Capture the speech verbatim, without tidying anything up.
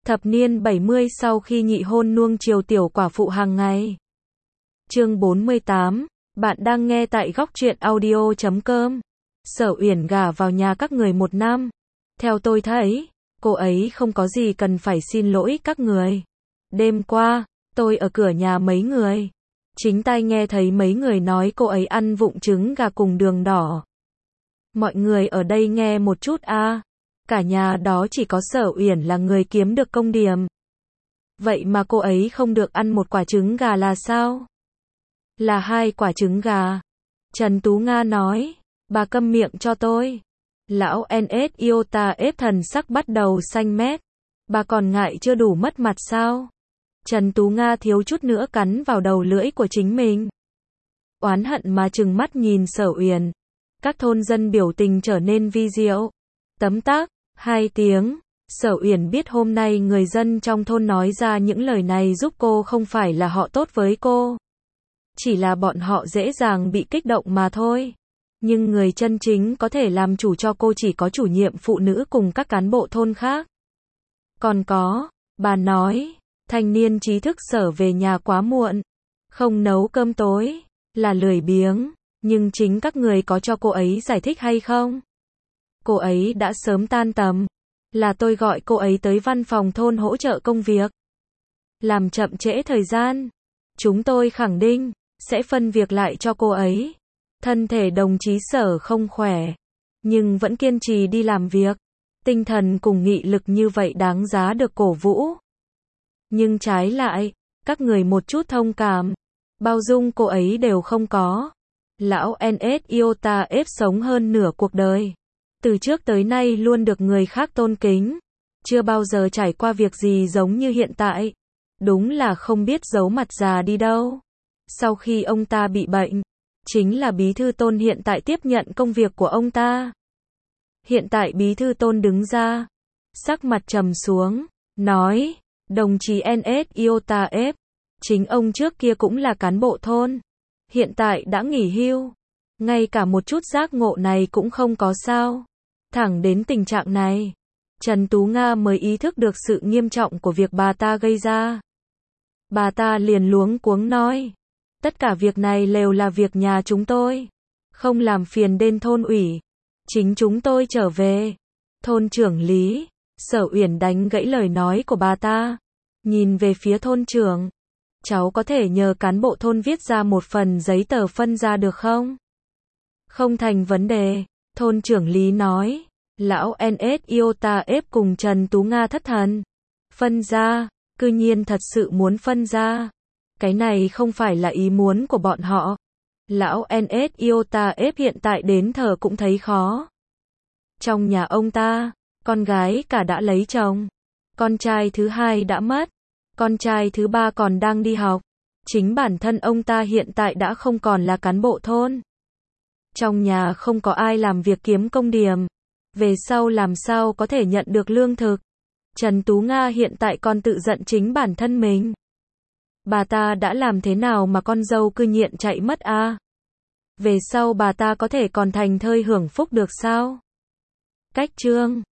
Thập niên bảy mươi sau khi nhị hôn nuông chiều tiểu quả phụ hàng ngày. Chương bốn mươi tám, bạn đang nghe tại góc truyện audio chấm com. Sở Uyển gả vào nhà các người một năm. Theo tôi thấy, cô ấy không có gì cần phải xin lỗi các người. Đêm qua, tôi ở cửa nhà mấy người. Chính tai nghe thấy mấy người nói cô ấy ăn vụng trứng gà cùng đường đỏ. Mọi người ở đây nghe một chút a. À. Cả nhà đó chỉ có Sở Uyển là người kiếm được công điểm. Vậy mà cô ấy không được ăn một quả trứng gà là sao? Là hai quả trứng gà. Trần Tú Nga nói, bà câm miệng cho tôi. Lão en ét Iota ép thần sắc bắt đầu xanh mét. Bà còn ngại chưa đủ mất mặt sao? Trần Tú Nga thiếu chút nữa cắn vào đầu lưỡi của chính mình. Oán hận mà trừng mắt nhìn Sở Uyển. Các thôn dân biểu tình trở nên vi diệu. Tấm tắc, hai tiếng. Sở Uyển biết hôm nay người dân trong thôn nói ra những lời này giúp cô không phải là họ tốt với cô. Chỉ là bọn họ dễ dàng bị kích động mà thôi. Nhưng người chân chính có thể làm chủ cho cô chỉ có chủ nhiệm phụ nữ cùng các cán bộ thôn khác. Còn có, bà nói, thanh niên trí thức Sở về nhà quá muộn, không nấu cơm tối, là lười biếng, nhưng chính các người có cho cô ấy giải thích hay không? Cô ấy đã sớm tan tầm, là tôi gọi cô ấy tới văn phòng thôn hỗ trợ công việc. Làm chậm trễ thời gian, chúng tôi khẳng định, sẽ phân việc lại cho cô ấy. Thân thể đồng chí Sở không khỏe, nhưng vẫn kiên trì đi làm việc. Tinh thần cùng nghị lực như vậy đáng giá được cổ vũ. Nhưng trái lại, các người một chút thông cảm, bao dung cô ấy đều không có. Lão en ét Iota ép sống hơn nửa cuộc đời. Từ trước tới nay luôn được người khác tôn kính. Chưa bao giờ trải qua việc gì giống như hiện tại. Đúng là không biết giấu mặt già đi đâu. Sau khi ông ta bị bệnh, chính là bí thư Tôn hiện tại tiếp nhận công việc của ông ta. Hiện tại bí thư Tôn đứng ra, sắc mặt trầm xuống, nói, đồng chí en ét Iota ép, chính ông trước kia cũng là cán bộ thôn, hiện tại đã nghỉ hưu, ngay cả một chút giác ngộ này cũng không có sao. Thẳng đến tình trạng này, Trần Tú Nga mới ý thức được sự nghiêm trọng của việc bà ta gây ra. Bà ta liền luống cuống nói, tất cả việc này đều là việc nhà chúng tôi, không làm phiền đến thôn ủy, chính chúng tôi trở về. Thôn trưởng Lý, Sở Uyển đánh gãy lời nói của bà ta, nhìn về phía thôn trưởng, cháu có thể nhờ cán bộ thôn viết ra một phần giấy tờ phân ra được không? Không thành vấn đề, thôn trưởng Lý nói. Lão en ét Iota ép cùng Trần Tú Nga thất thần. Phân ra, cư nhiên thật sự muốn phân ra. Cái này không phải là ý muốn của bọn họ. Lão en ét Iota ép hiện tại đến thờ cũng thấy khó. Trong nhà ông ta, con gái cả đã lấy chồng. Con trai thứ hai đã mất. Con trai thứ ba còn đang đi học. Chính bản thân ông ta hiện tại đã không còn là cán bộ thôn. Trong nhà không có ai làm việc kiếm công điểm. Về sau làm sao có thể nhận được lương thực. Trần Tú Nga hiện tại còn tự giận chính bản thân mình. Bà ta đã làm thế nào mà con dâu cư nhiên chạy mất a? À? Về sau bà ta có thể còn thành thơi hưởng phúc được sao? Cách chương